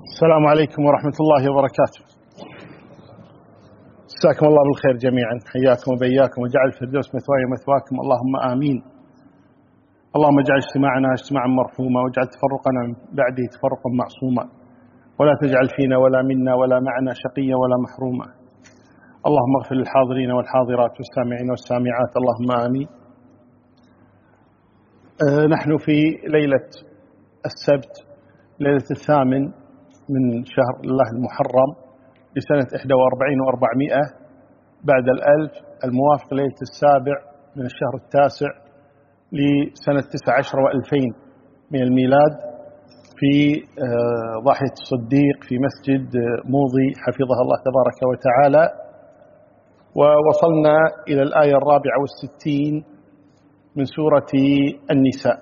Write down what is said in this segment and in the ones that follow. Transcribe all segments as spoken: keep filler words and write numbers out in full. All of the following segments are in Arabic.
السلام عليكم ورحمة الله وبركاته. مساكم الله بالخير جميعا، حياكم وبياكم، وجعل الفردوس مثواي ومثواكم، اللهم آمين. اللهم اجعل اجتماعنا اجتماعا مرحوما، واجعل تفرقنا من بعده تفرقا معصوما، ولا تجعل فينا ولا منا ولا معنا شقيا ولا محروما. اللهم اغفر للحاضرين والحاضرات والسامعين والسامعات، اللهم آمين. أه نحن في ليلة السبت، ليلة الثامن من شهر الله المحرم لسنة إحدى وأربعين وأربعمائة بعد الألف، الموافق ليلة السابع من الشهر التاسع لسنة تسع عشر وألفين من الميلاد، في ضاحية الصديق في مسجد موضي حفظها الله تبارك وتعالى. ووصلنا إلى الآية الرابعة والستين من سورة النساء.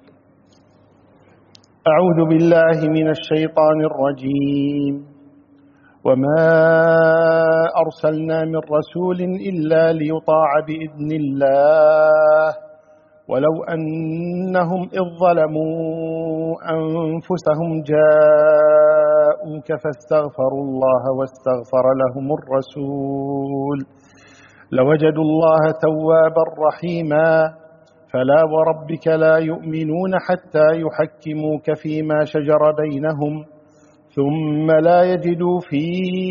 أعوذ بالله من الشيطان الرجيم. وما أرسلنا من رسول إلا ليطاع بإذن الله ولو أنهم إذ ظلموا أنفسهم جاءوك فاستغفروا الله واستغفر لهم الرسول لوجدوا الله توابا رحيما فلا وربك لا يؤمنون حتى يحكموك فيما شجر بينهم ثم لا يجدوا في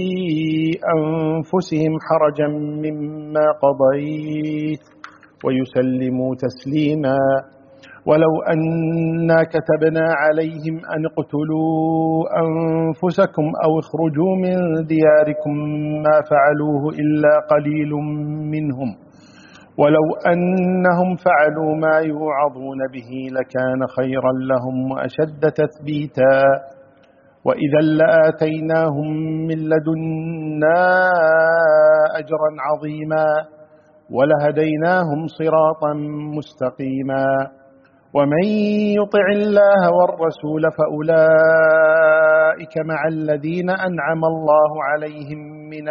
أنفسهم حرجا مما قضيت ويسلموا تسليما ولو أنا كتبنا عليهم أن اقتلوا أنفسكم أو اخرجوا من دياركم ما فعلوه إلا قليل منهم ولو أنهم فعلوا ما يوعظون به لكان خيرا لهم وأشد تثبيتا وإذا لآتيناهم من لدنا أجرا عظيما ولهديناهم صراطا مستقيما ومن يطع الله والرسول فأولئك مع الذين أنعم الله عليهم من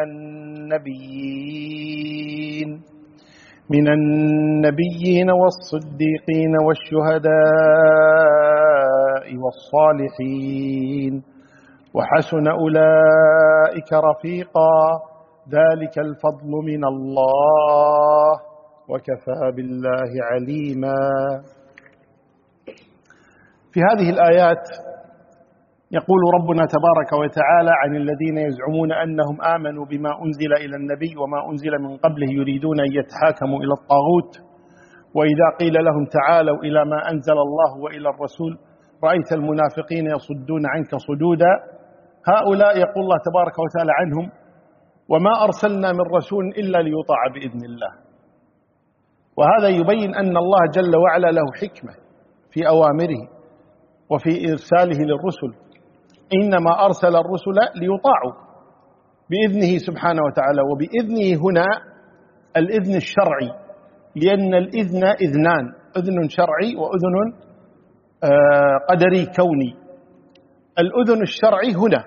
النبيين من النبيين والصديقين والشهداء والصالحين وحسن أولئك رفيقا ذلك الفضل من الله وكفى بالله عليما. في هذه الآيات يقول ربنا تبارك وتعالى عن الذين يزعمون أنهم آمنوا بما أنزل إلى النبي وما أنزل من قبله يريدون أن يتحاكموا إلى الطاغوت، وإذا قيل لهم تعالوا إلى ما أنزل الله وإلى الرسول رأيت المنافقين يصدون عنك صدودا. هؤلاء يقول الله تبارك وتعالى عنهم وما أرسلنا من رسول إلا ليطاع بإذن الله. وهذا يبين أن الله جل وعلا له حكمة في أوامره وفي إرساله للرسل، إنما أرسل الرسل ليطاعوا بإذنه سبحانه وتعالى. وبإذنه هنا الإذن الشرعي، لأن الإذن إذنان، أذن شرعي وأذن قدري كوني. الأذن الشرعي هنا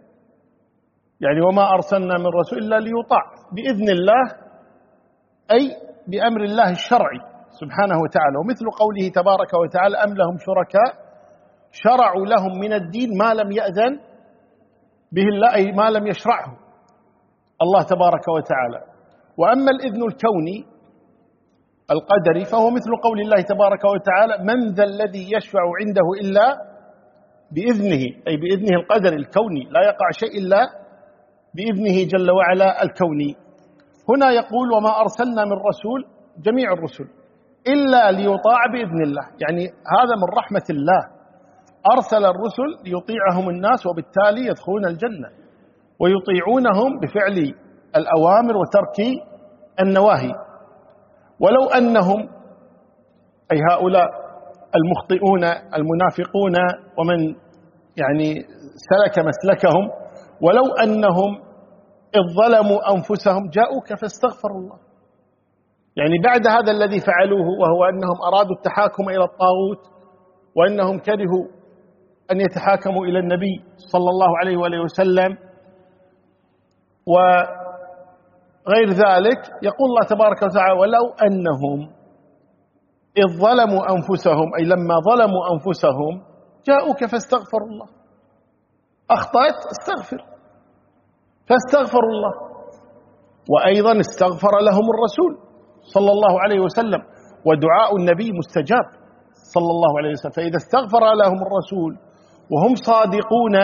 يعني وما أرسلنا من رسول إلا ليطاع بإذن الله، أي بأمر الله الشرعي سبحانه وتعالى. ومثل قوله تبارك وتعالى أم لهم شركاء شرعوا لهم من الدين ما لم يأذن به الله، أي ما لم يشرعه الله تبارك وتعالى. وأما الإذن الكوني القدري فهو مثل قول الله تبارك وتعالى من ذا الذي يشفع عنده إلا بإذنه، أي بإذنه القدري الكوني، لا يقع شيء إلا بإذنه جل وعلا الكوني. هنا يقول وما أرسلنا من رسول، جميع الرسل، إلا ليطاع بإذن الله، يعني هذا من رحمة الله، أرسل الرسل ليطيعهم الناس وبالتالي يدخلون الجنة ويطيعونهم بفعل الأوامر وترك النواهي. ولو أنهم أي هؤلاء المخطئون المنافقون ومن يعني سلك مسلكهم، ولو أنهم إذ ظلموا أنفسهم جاءوك فاستغفروا الله، يعني بعد هذا الذي فعلوه وهو أنهم أرادوا التحاكم إلى الطاغوت وأنهم كرهوا أن يتحاكموا إلى النبي صلى الله عليه وآله وسلم وغير ذلك، يقول الله تبارك وتعالى ولو أنهم إذ ظلموا أنفسهم، أي لما ظلموا أنفسهم جاءوك فاستغفروا الله. أخطأت استغفر، فاستغفروا الله. وأيضا استغفر لهم الرسول صلى الله عليه وسلم، ودعاء النبي مستجاب صلى الله عليه وسلم. فإذا استغفر لهم الرسول وهم صادقون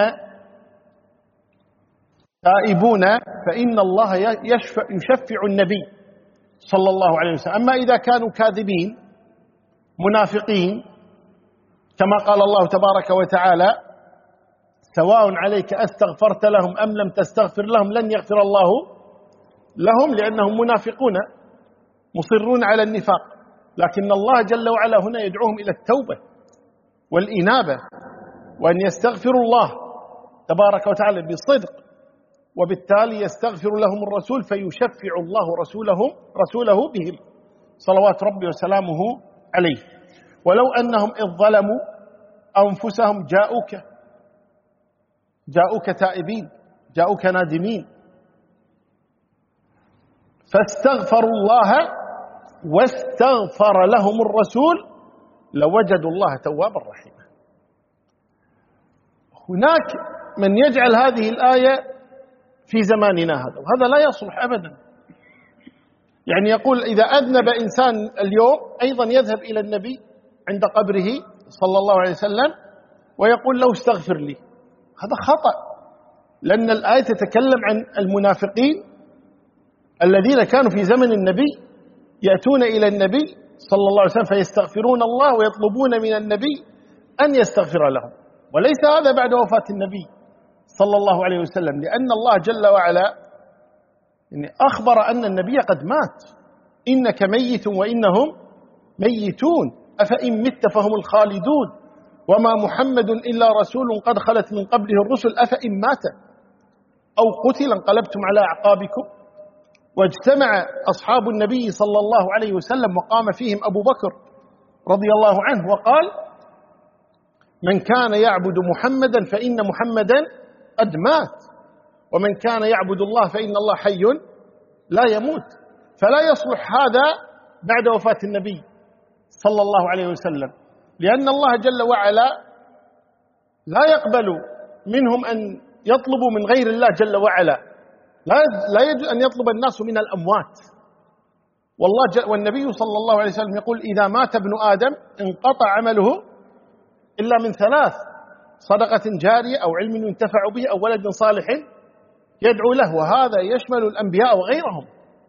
تائبون فإن الله يشفع, يشفع النبي صلى الله عليه وسلم. أما إذا كانوا كاذبين منافقين كما قال الله تبارك وتعالى: سواء عليك أستغفرت لهم أم لم تستغفر لهم لن يغفر الله لهم، لأنهم منافقون مصرون على النفاق. لكن الله جل وعلا هنا يدعوهم إلى التوبة والإنابة، وأن يستغفروا الله تبارك وتعالى بصدق، وبالتالي يستغفر لهم الرسول فيشفع الله رسولهم رسوله بهم صلوات ربي وسلامه عليه. ولو أنهم إذ ظلموا أنفسهم جاءوك جاءوك تائبين، جاءوك نادمين، فاستغفروا الله واستغفر لهم الرسول لوجدوا الله توابا رحيما. هناك من يجعل هذه الآية في زماننا هذا، وهذا لا يصلح أبدا. يعني يقول إذا أذنب إنسان اليوم أيضا يذهب إلى النبي عند قبره صلى الله عليه وسلم ويقول له استغفر لي. هذا خطأ، لأن الآية تتكلم عن المنافقين الذين كانوا في زمن النبي يأتون إلى النبي صلى الله عليه وسلم فيستغفرون الله ويطلبون من النبي أن يستغفر لهم، وليس هذا بعد وفاة النبي صلى الله عليه وسلم، لأن الله جل وعلا يعني أخبر أن النبي قد مات: إنك ميت وإنهم ميتون أفإن مت فهم الخالدون وما محمد إلا رسول قد خلت من قبله الرسل أفإن مات أو قتل انقلبتم على أعقابكم. واجتمع أصحاب النبي صلى الله عليه وسلم وقام فيهم أبو بكر رضي الله عنه وقال: من كان يعبد محمدا فإن محمدا قد مات، ومن كان يعبد الله فإن الله حي لا يموت. فلا يصلح هذا بعد وفاة النبي صلى الله عليه وسلم، لأن الله جل وعلا لا يقبل منهم أن يطلبوا من غير الله جل وعلا. لا يجوز أن يطلب الناس من الأموات. والله جل والنبي صلى الله عليه وسلم يقول: إذا مات ابن آدم انقطع عمله إلا من ثلاث: صدقة جارية أو علم ينتفع به أو ولد صالح يدعو له، وهذا يشمل الأنبياء وغيرهم.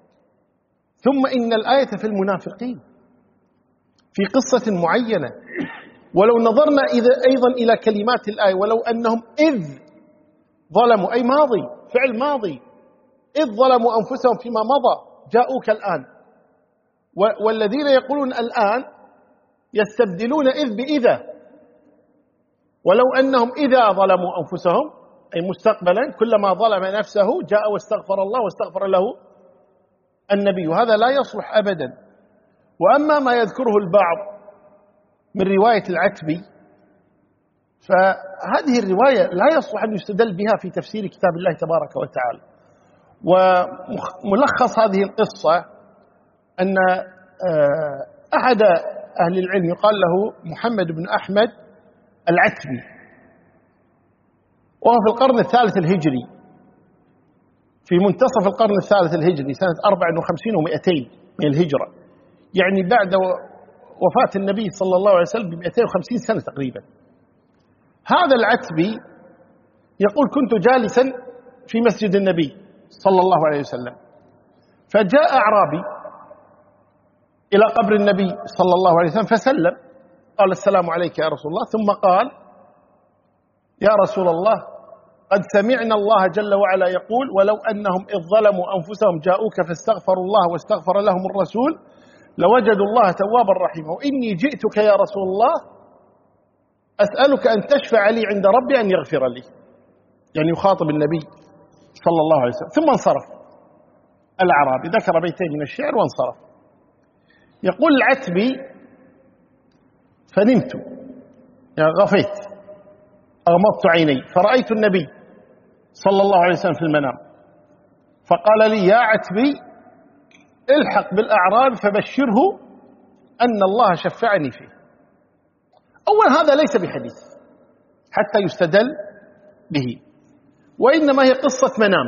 ثم إن الآية في المنافقين في قصة معينة، ولو نظرنا أيضا إلى كلمات الآية: ولو أنهم إذ ظلموا، أي ماضي، فعل ماضي، إذ ظلموا أنفسهم فيما مضى جاءوك الآن. والذين يقولون الآن يستبدلون إذ بإذا. ولو أنهم إذا ظلموا أنفسهم أي مستقبلا، كلما ظلم نفسه جاء واستغفر الله واستغفر له النبي، وهذا لا يصلح أبدا. وأما ما يذكره البعض من رواية العتبي، فهذه الرواية لا يصلح أن يستدل بها في تفسير كتاب الله تبارك وتعالى. وملخص هذه القصة أن أحد أهل العلم يقال له محمد بن أحمد العتبي، وهو في القرن الثالث الهجري، في منتصف القرن الثالث الهجري سنة أربع وخمسين ومئتين من الهجرة، يعني بعد وفاة النبي صلى الله عليه وسلم بمئتين وخمسين سنة تقريبا. هذا العتبي يقول: كنت جالسا في مسجد النبي صلى الله عليه وسلم، فجاء أعرابي إلى قبر النبي صلى الله عليه وسلم فسلم، قال: السلام عليك يا رسول الله. ثم قال: يا رسول الله، قد سمعنا الله جل وعلا يقول: ولو أنهم إذ ظلموا أنفسهم جاءوك فاستغفروا الله واستغفر لهم الرسول لوجدوا الله توابا رحيما، وإني جئتك يا رسول الله أسألك أن تشفع لي عند ربي أن يغفر لي. يعني يخاطب النبي صلى الله عليه وسلم. ثم انصرف الأعرابي، ذكر بيتين من الشعر وانصرف. يقول العتبي: فنمت، يعني غفيت، أغمضت عيني فرأيت النبي صلى الله عليه وسلم في المنام، فقال لي: يا عتبي، الحق بالأعراب فبشره أن الله شفعني فيه. أول هذا ليس بحديث حتى يستدل به، وإنما هي قصة منام.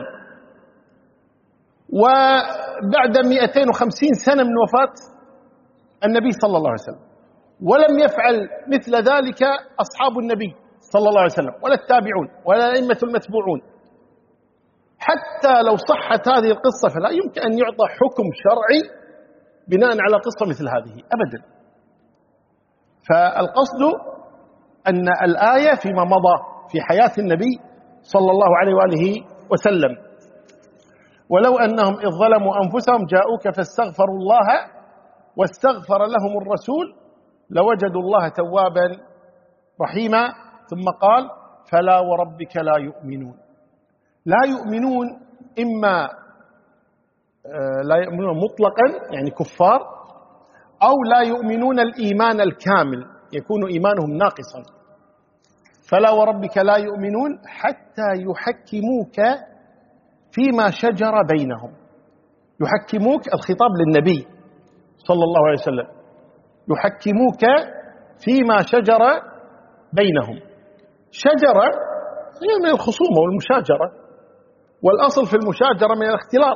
وبعد مئتين وخمسين سنة من وفاة النبي صلى الله عليه وسلم، ولم يفعل مثل ذلك أصحاب النبي صلى الله عليه وسلم ولا التابعون ولا الأئمة المتبوعون. حتى لو صحت هذه القصة فلا يمكن أن يعطى حكم شرعي بناء على قصة مثل هذه أبدا. فالقصد أن الآية فيما مضى في حياة النبي صلى الله عليه وآله وسلم: ولو أنهم إذ ظلموا أنفسهم جاءوك فاستغفروا الله واستغفر لهم الرسول لوجدوا الله توابا رحيما. ثم قال: فلا وربك لا يؤمنون. لا يؤمنون إما لا يؤمنون مطلقا يعني كفار، أو لا يؤمنون الإيمان الكامل يكون إيمانهم ناقصا. فلا وربك لا يؤمنون حتى يحكموك فيما شجر بينهم. يحكموك الخطاب للنبي صلى الله عليه وسلم، يحكموك فيما شجر بينهم. شجرة هي من الخصومة والمشاجرة، والأصل في المشاجرة من الاختلاط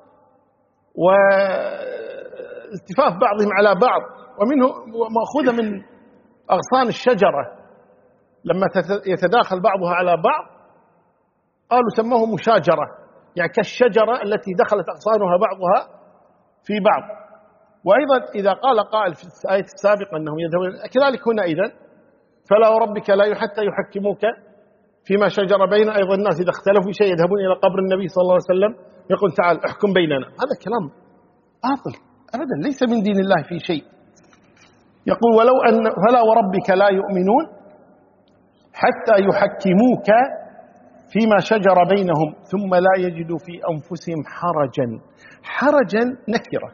والتفاف بعضهم على بعض، ومنه مأخوذة من أغصان الشجرة لما يتداخل بعضها على بعض قالوا سموه مشاجرة، يعني كالشجرة التي دخلت أغصانها بعضها في بعض. وأيضا إذا قال قائل في الآية السابقة أنهم يذهبون كذلك هنا إذن فلا وربك لا حتى يحكموك فيما شجر بين. أيضا الناس إذا اختلفوا شيء يذهبون إلى قبر النبي صلى الله عليه وسلم يقول تعال احكم بيننا. هذا كلام باطل أبدا، ليس من دين الله في شيء. يقول ولو أن فلا وربك لا يؤمنون حتى يحكموك فيما شجر بينهم ثم لا يجدوا في أنفسهم حرجا. حرجا نكرة،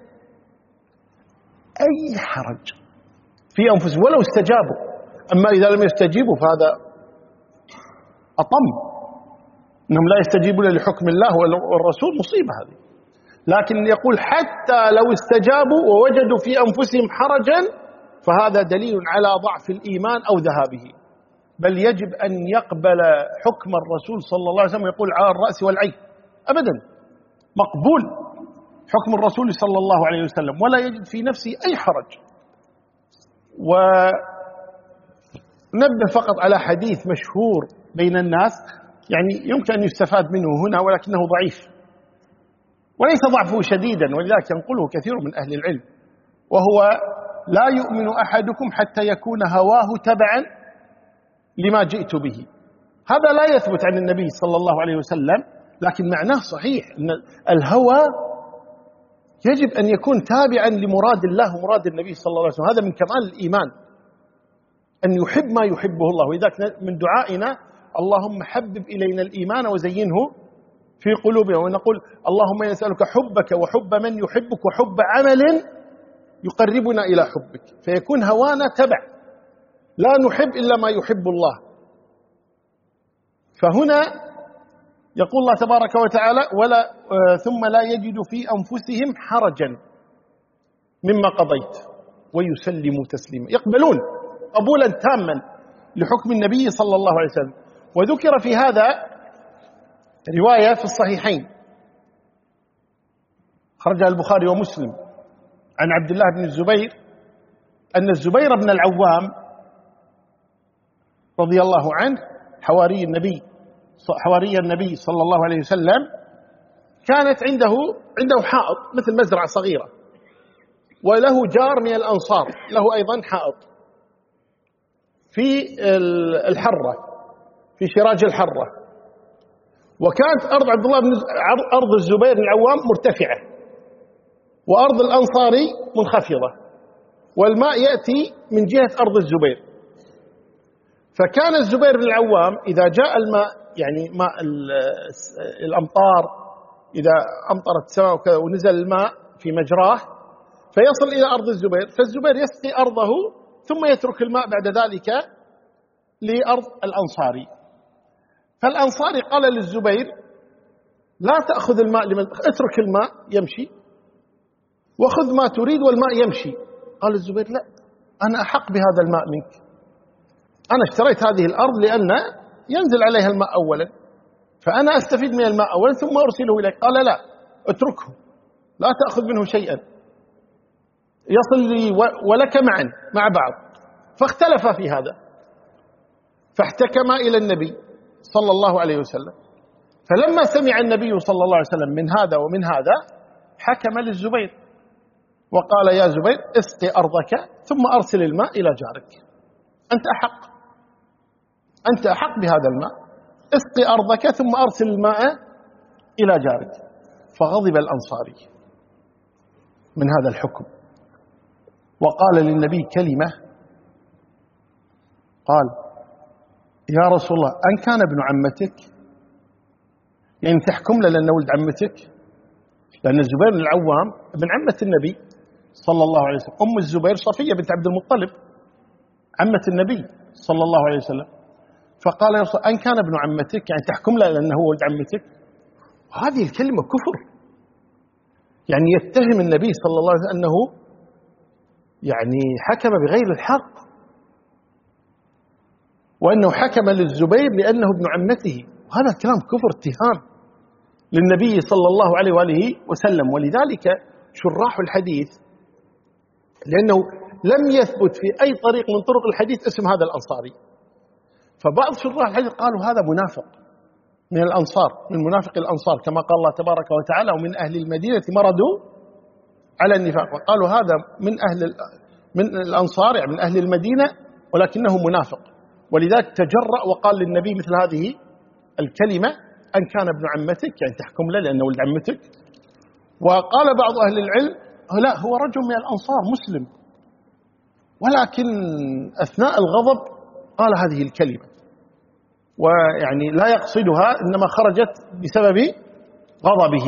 أي حرج في أنفسهم ولو استجابوا. أما إذا لم يستجيبوا فهذا أطم، إنهم لا يستجيبون لحكم الله والرسول، مصيبة هذه. لكن يقول حتى لو استجابوا ووجدوا في أنفسهم حرجا فهذا دليل على ضعف الإيمان أو ذهابه، بل يجب أن يقبل حكم الرسول صلى الله عليه وسلم. يقول على الرأس والعين أبدا، مقبول حكم الرسول صلى الله عليه وسلم ولا يجد في نفسه أي حرج. ونبه فقط على حديث مشهور بين الناس، يعني يمكن أن يستفاد منه هنا ولكنه ضعيف وليس ضعفه شديدا، ولذلك ينقله كثير من أهل العلم، وهو لا يؤمن أحدكم حتى يكون هواه تبعا لما جئت به. هذا لا يثبت عن النبي صلى الله عليه وسلم، لكن معناه صحيح أن الهوى يجب أن يكون تابعا لمراد الله ومراد النبي صلى الله عليه وسلم. هذا من كمال الإيمان أن يحب ما يحبه الله. وإذاك من دعائنا اللهم حبب إلينا الإيمان وزينه في قلوبنا، ونقول اللهم نسألك حبك وحب من يحبك وحب عمل يقربنا إلى حبك، فيكون هوانا تبع، لا نحب إلا ما يحب الله. فهنا يقول الله تبارك وتعالى ولا ثم لا يجد في أنفسهم حرجا مما قضيت ويسلموا تسليما، يقبلون قبولا تاما لحكم النبي صلى الله عليه وسلم. وذكر في هذا رواية في الصحيحين خرجها البخاري ومسلم عن عبد الله بن الزبير أن الزبير بن العوام رضي الله عنه حواري النبي حواري النبي صلى الله عليه وسلم كانت عنده عنده حائط مثل مزرعة صغيرة، وله جار من الأنصار له أيضا حائط في الحرة في شراج الحرة. وكانت أرض عبد الله بن أرض الزبير بن العوام مرتفعة، وأرض الأنصاري منخفضة، والماء يأتي من جهة أرض الزبير. فكان الزبير بن العوام إذا جاء الماء، يعني ماء الأمطار، إذا أمطرت السماء وكذا ونزل الماء في مجراه فيصل إلى أرض الزبير، فالزبير يسقي أرضه ثم يترك الماء بعد ذلك لأرض الأنصاري. فالأنصاري قال للزبير لا تأخذ الماء لمن اترك الماء يمشي وخذ ما تريد والماء يمشي. قال الزبير لا، أنا أحق بهذا الماء منك، أنا اشتريت هذه الأرض لأن ينزل عليها الماء أولا، فأنا أستفيد من الماء أولا ثم أرسله إليك. قال لا، اتركه، لا تأخذ منه شيئا، يصل لي ولك معا مع بعض. فاختلف في هذا، فاحتكما إلى النبي صلى الله عليه وسلم. فلما سمع النبي صلى الله عليه وسلم من هذا ومن هذا حكم للزبير وقال يا زبير اسقي أرضك ثم أرسل الماء إلى جارك، أنت أحق، أنت أحق بهذا الماء، اسقي أرضك ثم أرسل الماء إلى جارك. فغضب الأنصاري من هذا الحكم وقال للنبي كلمة، قال يا رسول الله أن كان ابن عمتك، يعني تحكم له لأنه ولد عمتك؟ لأن الزبير بن العوام ابن عمة النبي صلى الله عليه وسلم، أم الزبير صفية بنت عبد المطلب عمة النبي صلى الله عليه وسلم. فقال يا رسول الله أن كان ابن عمتك، يعني تحكم له لأنه ولد عمتك؟ وهذه الكلمة كفر، يعني يتهم النبي صلى الله عليه وسلم أنه يعني حكم بغير الحق، وأنه حكم للزبير لأنه ابن عمته. وهذا الكلام كفر، اتهام للنبي صلى الله عليه وآله وسلم. ولذلك شراح الحديث، لأنه لم يثبت في أي طريق من طرق الحديث اسم هذا الأنصاري، فبعض شراح الحديث قالوا هذا منافق من الأنصار، من منافق الأنصار، كما قال الله تبارك وتعالى ومن أهل المدينة مردوا على النفاق، وقالوا هذا من أهل من الأنصار، يعني من أهل المدينة، ولكنه منافق. ولذلك تجرأ وقال للنبي مثل هذه الكلمة أن كان ابن عمتك، يعني تحكم له لأنه ولد عمتك. وقال بعض أهل العلم لا، هو رجل من الأنصار مسلم، ولكن أثناء الغضب قال هذه الكلمة، ويعني لا يقصدها، إنما خرجت بسبب غضبه.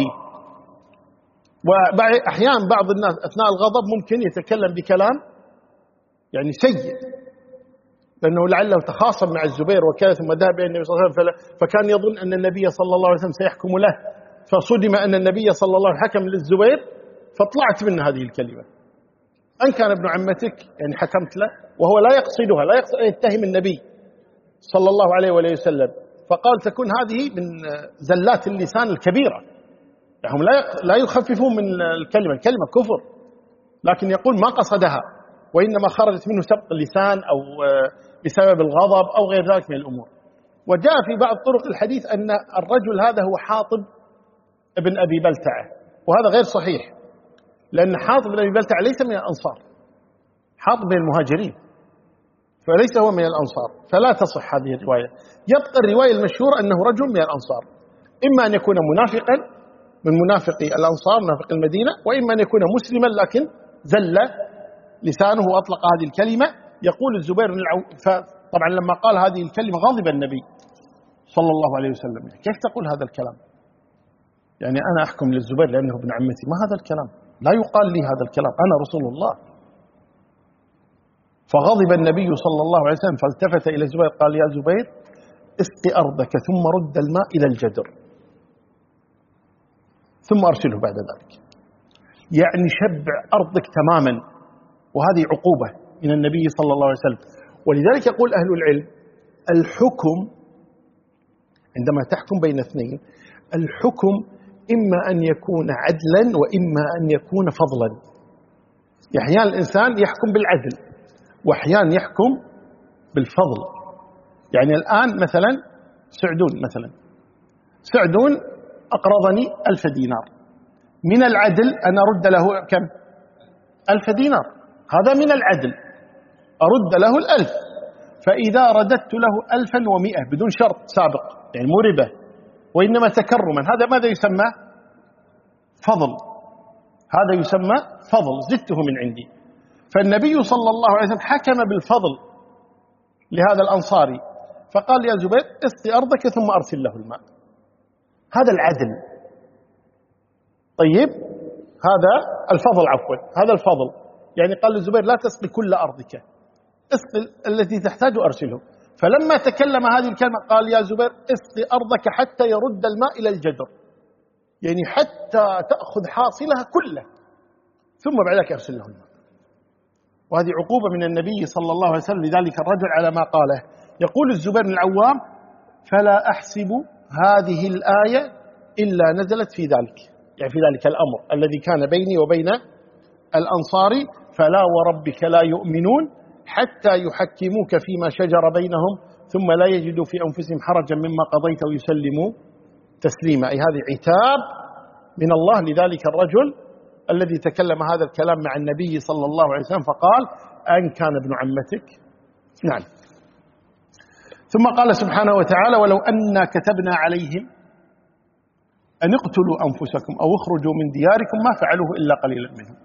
وأحيانا بعض الناس أثناء الغضب ممكن يتكلم بكلام يعني سيء، لأنه لعله تخاصم مع الزبير وكذا، ثم ذهب إلى النبي صلى الله عليه وسلم، فكان يظن أن النبي صلى الله عليه وسلم سيحكم له، فصدم أن النبي صلى الله عليه وسلم حكم للزبير، فطلعت منه هذه الكلمة أن كان ابن عمتك، يعني حكمت له، وهو لا يقصدها، لا يقصد أن يتهم النبي صلى الله عليه وآله وسلم. فقال تكون هذه من زلات اللسان الكبيرة، يعني هم لا يخففون من الكلمة، الكلمة كفر، لكن يقول ما قصدها، وإنما خرجت منه سبق اللسان أو بسبب الغضب أو غير ذلك من الأمور. وجاء في بعض طرق الحديث أن الرجل هذا هو حاطب ابن أبي بلتعة، وهذا غير صحيح، لأن حاطب بن أبي بلتعة ليس من الأنصار، حاطب من المهاجرين، فليس هو من الأنصار، فلا تصح هذه الرواية. يبقى الرواية المشهورة أنه رجل من الأنصار، إما أن يكون منافقا من منافقي الأنصار، منافق المدينة، وإما أن يكون مسلما لكن زل لسانه وأطلق هذه الكلمة. يقول الزبير بن العوام، طبعا لما قال هذه الكلمة غضب النبي صلى الله عليه وسلم، كيف تقول هذا الكلام؟ يعني أنا أحكم للزبير لأنه ابن عمتي؟ ما هذا الكلام، لا يقال لي هذا الكلام، أنا رسول الله. فغضب النبي صلى الله عليه وسلم، فالتفت إلى الزبير قال يا زبير اسقي أرضك ثم رد الماء إلى الجدر ثم أرسله بعد ذلك، يعني شبع أرضك تماما، وهذه عقوبة من النبي صلى الله عليه وسلم. ولذلك يقول أهل العلم الحكم عندما تحكم بين اثنين، الحكم إما أن يكون عدلا وإما أن يكون فضلا. أحيانا الإنسان يحكم بالعدل، وأحيانا يحكم بالفضل. يعني الآن مثلا سعدون مثلا سعدون أقرضني ألف دينار، من العدل أن أرد له كم؟ ألف دينار، هذا من العدل، أرد له الألف. فإذا رددت له ألفا ومئة بدون شرط سابق، يعني مو ربا وإنما تكرما، هذا ماذا يسمى؟ فضل، هذا يسمى فضل، زدته من عندي. فالنبي صلى الله عليه وسلم حكم بالفضل لهذا الأنصاري، فقال يا زبير اسقي أرضك ثم أرسل له الماء، هذا العدل. طيب هذا الفضل، عفوا هذا الفضل، يعني قال للزبير لا تسقي كل أرضك، اسقي التي تحتاج أرسله. فلما تكلم هذه الكلمة قال يا زبير اسقي أرضك حتى يرد الماء إلى الجدر، يعني حتى تأخذ حاصلها كله ثم بعد ذلك أرسل له الماء. وهذه عقوبة من النبي صلى الله عليه وسلم لذلك الرجل على ما قاله. يقول الزبير بن العوام فلا أحسب هذه الآية إلا نزلت في ذلك، يعني في ذلك الأمر الذي كان بيني وبين الأنصار، فلا وربك لا يؤمنون حتى يحكموك فيما شجر بينهم ثم لا يجدوا في أنفسهم حرجا مما قضيت ويسلموا تسليما. أي هذه عتاب من الله لذلك الرجل الذي تكلم هذا الكلام مع النبي صلى الله عليه وسلم فقال: أن كان ابن عمتك؟ نعم. ثم قال سبحانه وتعالى: ولو أنا كتبنا عليهم أن اقتلوا أنفسكم أو اخرجوا من دياركم ما فعلوه إلا قليلا منهم.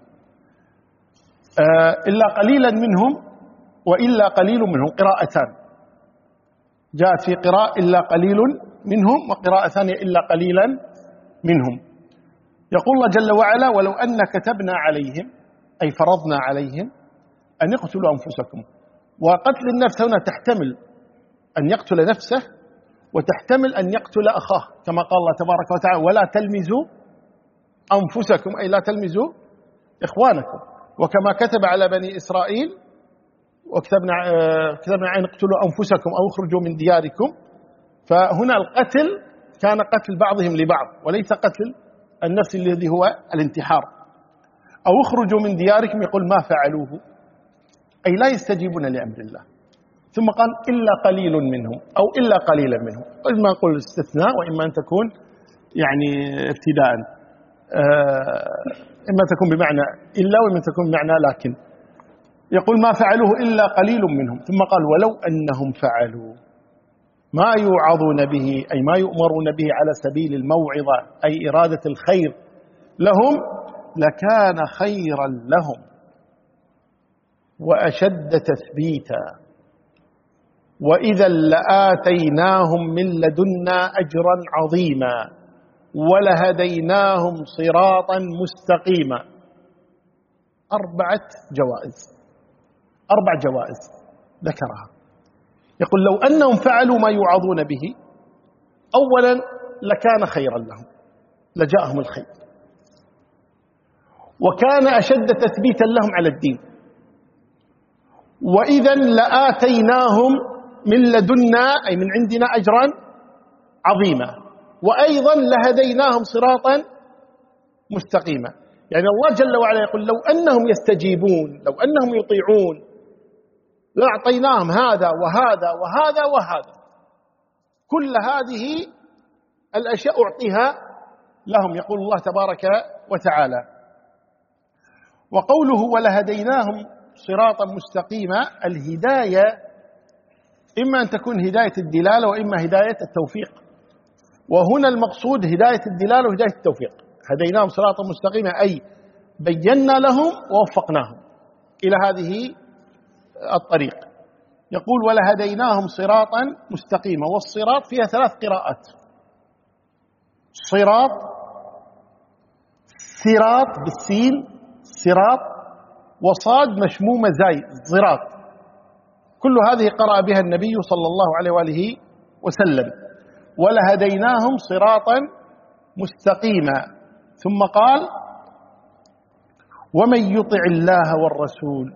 آه إلا قليلا منهم وإلا قليل منهم قراءتان، جاءت في قراءة إلا قليل منهم وقراءة ثانية إلا قليلا منهم. يقول الله جل وعلا: ولو أن كتبنا عليهم أي فرضنا عليهم أن يقتلوا أنفسكم. وقتل النفس هنا تحتمل أن يقتل نفسه وتحتمل أن يقتل أخاه، كما قال الله تبارك وتعالى: ولا تلمزوا أنفسكم، أي لا تلمزوا إخوانكم. وكما كتب على بني إسرائيل وكتبنا كتبنا أن اقتلوا أنفسكم أو اخرجوا من دياركم، فهنا القتل كان قتل بعضهم لبعض وليس قتل النفس الذي هو الانتحار. أو اخرجوا من دياركم يقول ما فعلوه، أي لا يستجيبون لأمر الله. ثم قال: إلا قليل منهم أو إلا قليلا منهم، إما نقول استثناء وإما أن تكون يعني ابتداء، إما تكون بمعنى إلا وإما تكون بمعنى لكن. يقول ما فعلوه إلا قليل منهم. ثم قال: ولو أنهم فعلوا ما يوعظون به، أي ما يؤمرون به على سبيل الموعظة أي إرادة الخير لهم، لكان خيرا لهم وأشد تثبيتا وإذا لآتيناهم من لدنا أجرا عظيما ولهديناهم صراطا مستقيما. أربعة جوائز، أربع جوائز ذكرها. يقول لو أنهم فعلوا ما يوعظون به، أولا لكان خيرا لهم، لجاءهم الخير، وكان أشد تثبيتا لهم على الدين، وإذا لآتيناهم من لدنا أي من عندنا أجرا عظيما، وأيضا لهديناهم صراطا مستقيما. يعني الله جل وعلا يقول لو أنهم يستجيبون، لو أنهم يطيعون، لأعطيناهم هذا وهذا وهذا وهذا، كل هذه الأشياء أعطيها لهم، يقول الله تبارك وتعالى. وقوله ولهديناهم صراطا مستقيما، الهداية إما أن تكون هداية الدلالة وإما هداية التوفيق، وهنا المقصود هداية الدلالة وهداية التوفيق. هديناهم صراطا مستقيما أي بينا لهم ووفقناهم إلى هذه الطريق. يقول ولهديناهم صراطا مستقيما، والصراط فيها ثلاث قراءات: صراط، صراط بالسين، صراط، وصاد مشمومة زاي، صراط. كل هذه قرأ بها النبي صلى الله عليه وآله وسلم. ولهديناهم صراطا مستقيما. ثم قال ومن يطع الله والرسول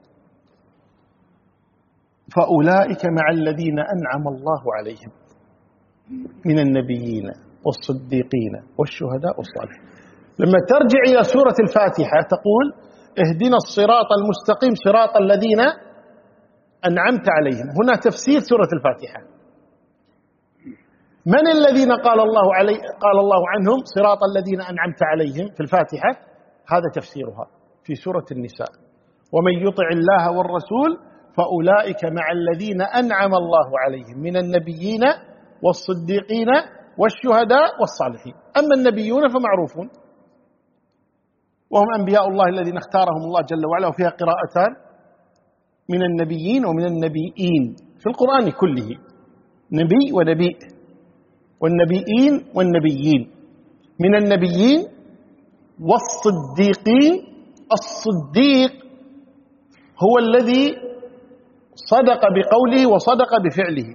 فأولئك مع الذين أنعم الله عليهم من النبيين والصديقين والشهداء والصالحين. لما ترجع إلى سورة الفاتحة تقول اهدنا الصراط المستقيم صراط الذين أنعمت عليهم. هنا تفسير سورة الفاتحة. من الذين قال الله علي قال الله عنهم صراط الذين أنعمت عليهم في الفاتحة؟ هذا تفسيرها في سورة النساء. ومن يطع الله والرسول فأولئك مع الذين أنعم الله عليهم من النبيين والصديقين والشهداء والصالحين. أما النبيون فمعروفون وهم أنبياء الله الذين اختارهم الله جل وعلا، وفيها قراءتان من النبيين ومن النبيين في القرآن كله، نبي ونبي، والنبيين والنبيين، من النبيين والصديقين. الصديق هو الذي صدق بقوله وصدق بفعله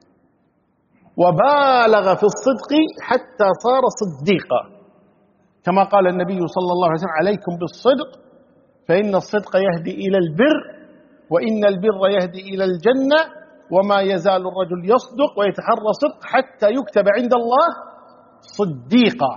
وبالغ في الصدق حتى صار صديقا، كما قال النبي صلى الله عليه وسلم عليكم بالصدق فإن الصدق يهدي إلى البر وإن البر يهدي إلى الجنة وما يزال الرجل يصدق ويتحرى صدق حتى يكتب عند الله صديقا.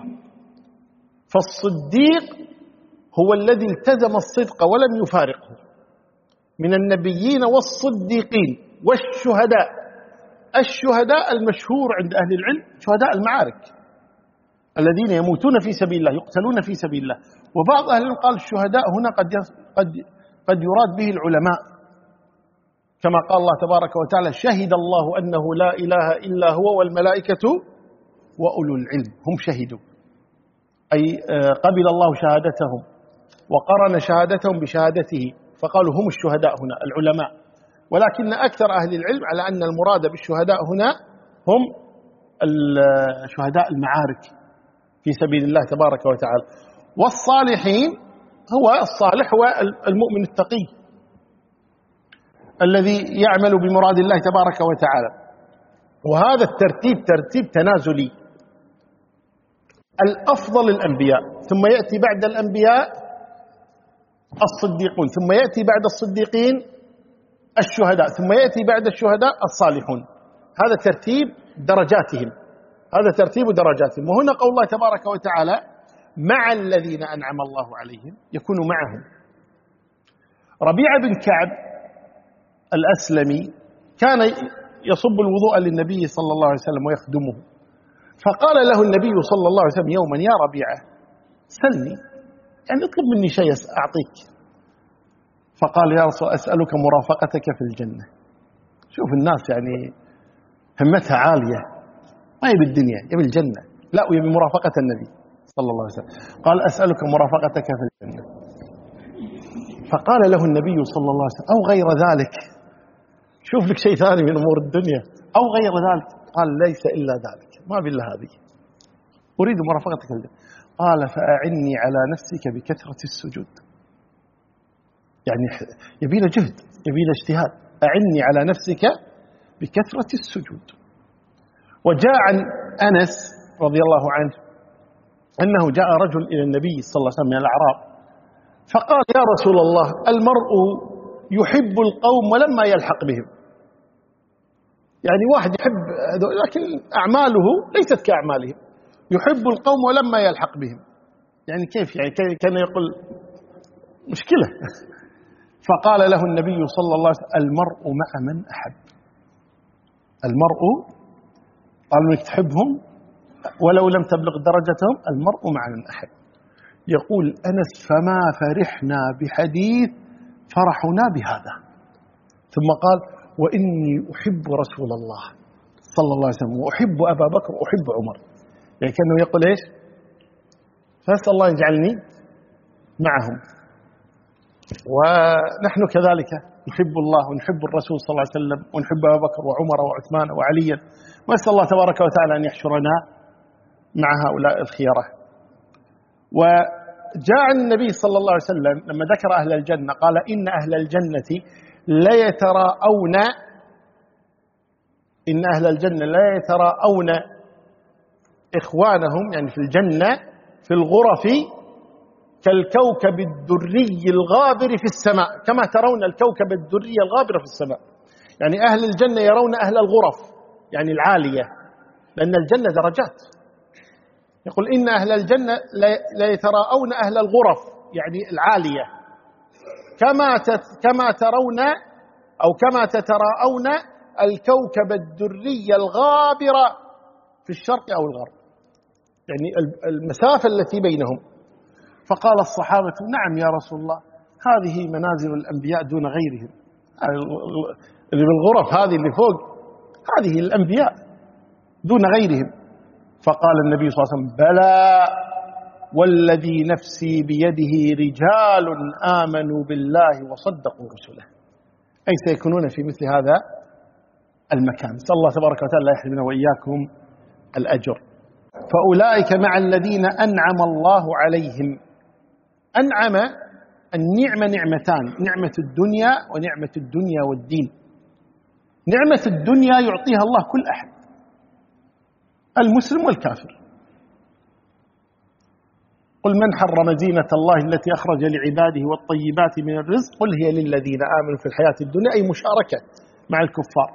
فالصديق هو الذي التزم الصدق ولم يفارقه من النبيين والصديقين والشهداء. الشهداء المشهور عند أهل العلم شهداء المعارك الذين يموتون في سبيل الله، يقتلون في سبيل الله. وبعض أهل العلم قال الشهداء هنا قد قد قد يراد به العلماء، كما قال الله تبارك وتعالى: شهد الله أنه لا إله إلا هو والملائكة وأولو العلم. هم شهدوا، أي قبل الله شهادتهم وقرن شهادتهم بشهادته، فقالوا هم الشهداء هنا العلماء. ولكن أكثر أهل العلم على أن المراد بالشهداء هنا هم شهداء المعارك في سبيل الله تبارك وتعالى. والصالحين هو الصالح هو المؤمن التقي الذي يعمل بمراد الله تبارك وتعالى. وهذا الترتيب ترتيب تنازلي. الأفضل الأنبياء، ثم يأتي بعد الأنبياء الصديقون، ثم يأتي بعد الصديقين الشهداء، ثم يأتي بعد الشهداء الصالحون. هذا ترتيب درجاتهم، هذا ترتيب درجاتهم. وهنا قول الله تبارك وتعالى: مع الذين أنعم الله عليهم، يكون معهم. ربيعة بن كعب الأسلمي كان يصب الوضوء للنبي صلى الله عليه وسلم ويخدمه، فقال له النبي صلى الله عليه وسلم يوما: يا ربيعة سلني، يعني اطلب مني شيء أعطيك. فقال: يا رسول أسألك مرافقتك في الجنة. شوف الناس يعني همتها عالية، ما يبي الدنيا، يبي الجنة، لا ويبي مرافقة النبي صلى الله عليه وسلم. قال: أسألك مرافقتك في الجنة. فقال له النبي صلى الله عليه وسلم: أو غير ذلك، شوف لك شيء ثاني من أمور الدنيا، أو غير ذلك. قال: ليس إلا ذلك، ما بالله هذه، أريد مرافقتك في الجنة. قال: فأعني على نفسك بكثرة السجود. يعني يبينا جهد، يبينا اجتهاد. أعني على نفسك بكثرة السجود. وجاء عن أنس رضي الله عنه أنه جاء رجل إلى النبي صلى الله عليه وسلم من الأعراب، فقال: يا رسول الله، المرء يحب القوم ولما يلحق بهم. يعني واحد يحب لكن أعماله ليست كأعمالهم، يحب القوم ولما يلحق بهم. يعني كيف؟ يعني كان يقول مشكلة. فقال له النبي صلى الله عليه وسلم: المرء مع من أحب. المرء قالوا انك تحبهم ولو لم تبلغ درجتهم، المرء مع من أحب. يقول أنس: فما فرحنا بحديث فرحنا بهذا. ثم قال: وإني أحب رسول الله صلى الله عليه وسلم وأحب أبا بكر وأحب عمر. يعني كأنه يقول إيش؟ فأسأل الله يجعلني معهم. ونحن كذلك نحب الله ونحب الرسول صلى الله عليه وسلم ونحب أبا بكر وعمر وعثمان وعليا، وأسأل الله تبارك وتعالى أن يحشرنا مع هؤلاء الخيرة. وجاء النبي صلى الله عليه وسلم لما ذكر أهل الجنة قال: إن أهل الجنة لا يتراءون إن أهل الجنة لا يتراءون إخوانهم، يعني في الجنة في الغرف، كالكوكب الدري الغابر في السماء، كما ترون الكوكب الدري الغابر في السماء. يعني أهل الجنة يرون أهل الغرف يعني العالية، لأن الجنة درجات. يقول: إن أهل الجنة لا يتراءون أهل الغرف يعني العالية، كما كما ترون أو كما تتراءون الكوكب الدري الغابر في الشرق أو الغرب، يعني المسافة التي بينهم. فقال الصحابة: نعم يا رسول الله، هذه منازل الأنبياء دون غيرهم. اللي بالغرف هذه اللي فوق هذه الأنبياء دون غيرهم. فقال النبي صلى الله عليه وسلم: بلى والذي نفسي بيده رجال آمنوا بالله وصدقوا رسله، أي سيكونون في مثل هذا المكان. نسأل الله تبارك وتعالى يحرمنا وإياكم الأجر. فأولئك مع الذين أنعم الله عليهم. أنعم النعمة نعمتان: نعمة الدنيا ونعمة الدنيا والدين. نعمة الدنيا يعطيها الله كل أحد، المسلم والكافر. قل من حرم زينة الله التي أخرج لعباده والطيبات من الرزق قل هي للذين آمنوا في الحياة الدنيا، أي مشاركة مع الكفار.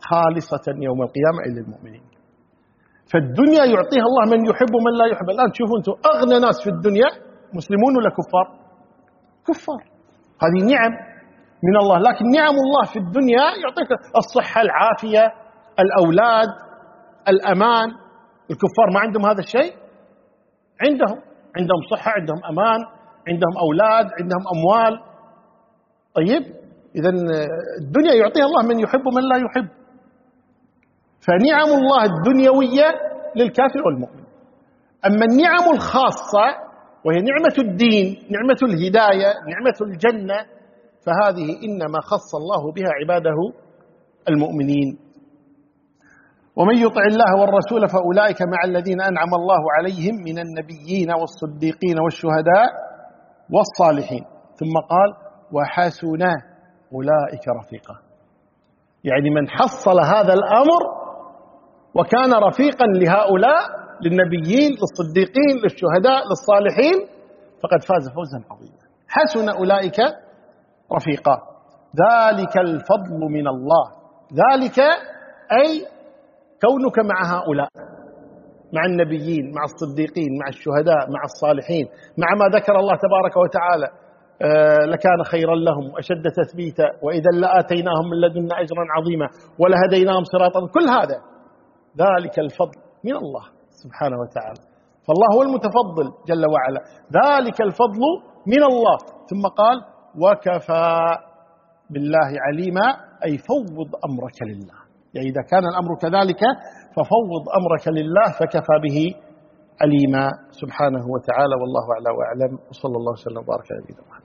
خالصة يوم القيامة إلى المؤمنين. فالدنيا يعطيها الله من يحب ومن لا يحب. الآن تشوفوا أنتم أغنى ناس في الدنيا مسلمون ولا كفار؟ كفار. هذه نعم من الله. لكن نعم الله في الدنيا يعطيك الصحة، العافية، الأولاد، الأمان. الكفار ما عندهم هذا الشيء؟ عندهم عندهم صحة، عندهم أمان، عندهم أولاد، عندهم أموال. طيب إذن الدنيا يعطيها الله من يحب ومن لا يحب. فنعم الله الدنيوية للكافر والمؤمن. أما النعم الخاصة وهي نعمة الدين، نعمة الهداية، نعمة الجنة، فهذه إنما خص الله بها عباده المؤمنين. ومن يطع الله والرسول فأولئك مع الذين أنعم الله عليهم من النبيين والصديقين والشهداء والصالحين. ثم قال وحسن أولئك رفيقا. يعني من حصل هذا الأمر وكان رفيقا لهؤلاء، للنبيين، للصديقين، للشهداء، للصالحين، فقد فاز فوزا عظيما. حسن أولئك رفيقا. ذلك الفضل من الله. ذلك أي كونك مع هؤلاء، مع النبيين، مع الصديقين، مع الشهداء، مع الصالحين، مع ما ذكر الله تبارك وتعالى آه لكان خيرا لهم وأشد تثبيتا وإذا لآتيناهم من لدنا أجرا عظيما ولهديناهم صراطا. كل هذا ذلك الفضل من الله سبحانه وتعالى. فالله هو المتفضل جل وعلا. ذلك الفضل من الله. ثم قال وكفى بالله عليما، أي فوض أمرك لله. يعني إذا كان الأمر كذلك ففوض أمرك لله فكفى به عليما سبحانه وتعالى. والله أعلى وأعلم، وصلى الله وسلم وبارك على نبينا محمد.